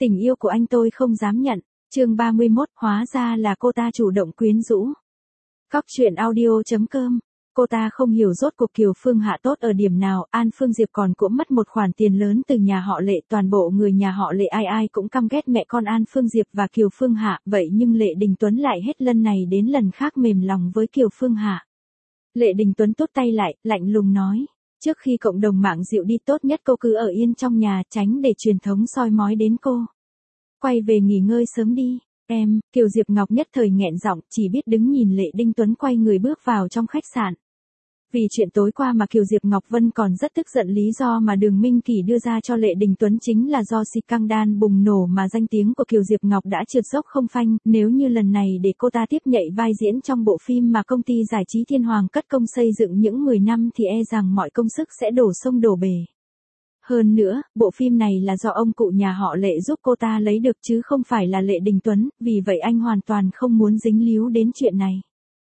Tình yêu của anh tôi không dám nhận. Chương 31, hóa ra là cô ta chủ động quyến rũ. Cóc truyện audio.com. Cô ta không hiểu rốt cuộc Kiều Phương Hạ tốt ở điểm nào, An Phương Diệp còn cũng mất một khoản tiền lớn từ nhà họ Lệ, toàn bộ người nhà họ Lệ ai ai cũng căm ghét mẹ con An Phương Diệp và Kiều Phương Hạ, vậy nhưng Lệ Đình Tuấn lại hết lần này đến lần khác mềm lòng với Kiều Phương Hạ. Lệ Đình Tuấn tốt tay lại, lạnh lùng nói, trước khi cộng đồng mạng dịu đi tốt nhất cô cứ ở yên trong nhà, tránh để truyền thống soi mói đến cô. Quay về nghỉ ngơi sớm đi. Em, Kiều Diệp Ngọc nhất thời nghẹn giọng, chỉ biết đứng nhìn Lệ Đình Tuấn quay người bước vào trong khách sạn. Vì chuyện tối qua mà Kiều Diệp Ngọc Vân còn rất tức giận, lý do mà Đường Minh Kỳ đưa ra cho Lệ Đình Tuấn chính là do scandal bùng nổ mà danh tiếng của Kiều Diệp Ngọc đã trượt dốc không phanh, nếu như lần này để cô ta tiếp nhảy vai diễn trong bộ phim mà công ty giải trí Thiên Hoàng cất công xây dựng những 10 năm thì e rằng mọi công sức sẽ đổ sông đổ bể. Hơn nữa, bộ phim này là do ông cụ nhà họ Lệ giúp cô ta lấy được chứ không phải là Lệ Đình Tuấn, vì vậy anh hoàn toàn không muốn dính líu đến chuyện này.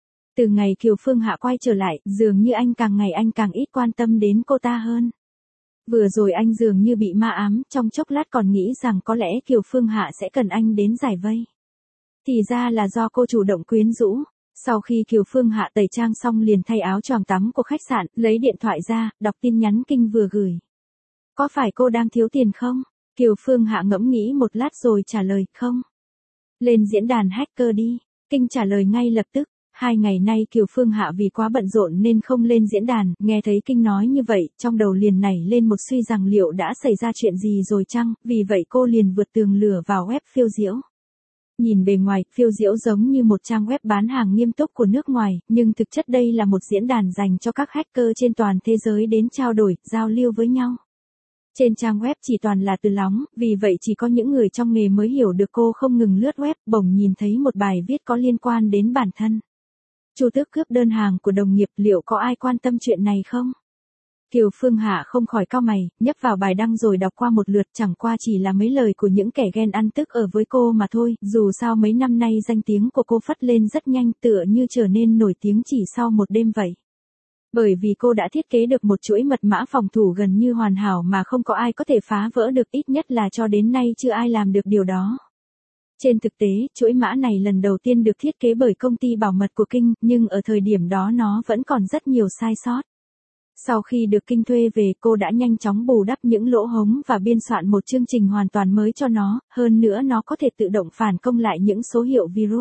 Từ ngày Kiều Phương Hạ quay trở lại, dường như anh càng ngày anh càng ít quan tâm đến cô ta hơn. Vừa rồi anh dường như bị ma ám, trong chốc lát còn nghĩ rằng có lẽ Kiều Phương Hạ sẽ cần anh đến giải vây. Thì ra là do cô chủ động quyến rũ. Sau khi Kiều Phương Hạ tẩy trang xong liền thay áo choàng tắm của khách sạn, lấy điện thoại ra, đọc tin nhắn Kinh vừa gửi. Có phải cô đang thiếu tiền không? Kiều Phương Hạ ngẫm nghĩ một lát rồi trả lời, không. Lên diễn đàn hacker đi. Kinh trả lời ngay lập tức. 2 ngày nay Kiều Phương Hạ vì quá bận rộn nên không lên diễn đàn, nghe thấy Kinh nói như vậy, trong đầu liền nảy lên một suy rằng liệu đã xảy ra chuyện gì rồi chăng, vì vậy cô liền vượt tường lửa vào web Phiêu Diễu. Nhìn bề ngoài, Phiêu Diễu giống như một trang web bán hàng nghiêm túc của nước ngoài, nhưng thực chất đây là một diễn đàn dành cho các hacker trên toàn thế giới đến trao đổi, giao lưu với nhau. Trên trang web chỉ toàn là từ lóng, vì vậy chỉ có những người trong nghề mới hiểu được. Cô không ngừng lướt web, bỗng nhìn thấy một bài viết có liên quan đến bản thân. Chu Tước cướp đơn hàng của đồng nghiệp, liệu có ai quan tâm chuyện này không? Kiều Phương Hạ không khỏi cau mày, nhấp vào bài đăng rồi đọc qua một lượt, chẳng qua chỉ là mấy lời của những kẻ ghen ăn tức ở với cô mà thôi, dù sao mấy năm nay danh tiếng của cô phất lên rất nhanh, tựa như trở nên nổi tiếng chỉ sau một đêm vậy. Bởi vì cô đã thiết kế được một chuỗi mật mã phòng thủ gần như hoàn hảo mà không có ai có thể phá vỡ được, ít nhất là cho đến nay chưa ai làm được điều đó. Trên thực tế, chuỗi mã này lần đầu tiên được thiết kế bởi công ty bảo mật của Kinh, nhưng ở thời điểm đó nó vẫn còn rất nhiều sai sót. Sau khi được Kinh thuê về, cô đã nhanh chóng bù đắp những lỗ hổng và biên soạn một chương trình hoàn toàn mới cho nó, hơn nữa nó có thể tự động phản công lại những số hiệu virus.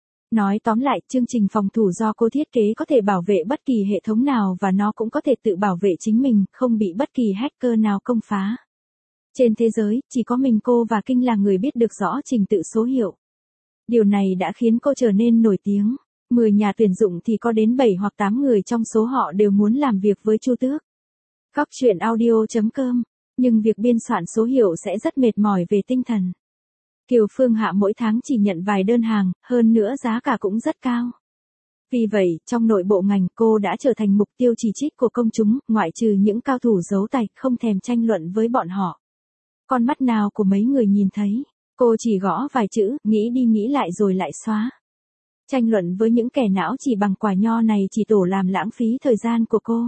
Nói tóm lại, chương trình phòng thủ do cô thiết kế có thể bảo vệ bất kỳ hệ thống nào và nó cũng có thể tự bảo vệ chính mình, không bị bất kỳ hacker nào công phá. Trên thế giới, chỉ có mình cô và Kinh là người biết được rõ trình tự số hiệu. Điều này đã khiến cô trở nên nổi tiếng. 10 nhà tuyển dụng thì có đến 7 hoặc 8 người trong số họ đều muốn làm việc với Chu Tước. Cóc truyện audio.com. Nhưng việc biên soạn số hiệu sẽ rất mệt mỏi về tinh thần. Kiều Phương Hạ mỗi tháng chỉ nhận vài đơn hàng, hơn nữa giá cả cũng rất cao. Vì vậy, trong nội bộ ngành cô đã trở thành mục tiêu chỉ trích của công chúng, ngoại trừ những cao thủ giấu tài, không thèm tranh luận với bọn họ. Con mắt nào của mấy người nhìn thấy, cô chỉ gõ vài chữ, nghĩ đi nghĩ lại rồi lại xóa. Tranh luận với những kẻ não chỉ bằng quả nho này chỉ tổ làm lãng phí thời gian của cô.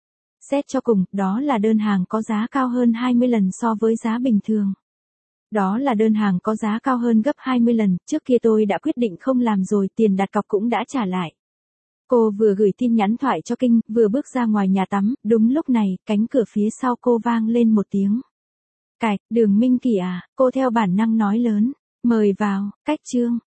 Xét cho cùng, đó là đơn hàng có giá cao hơn 20 lần so với giá bình thường. Đó là đơn hàng có giá cao hơn gấp 20 lần, trước kia tôi đã quyết định không làm rồi, tiền đặt cọc cũng đã trả lại. Cô vừa gửi tin nhắn thoại cho Kinh, vừa bước ra ngoài nhà tắm, đúng lúc này, cánh cửa phía sau cô vang lên một tiếng. Cạch, Đường Minh Kỳ à, cô theo bản năng nói lớn, mời vào, cách chương.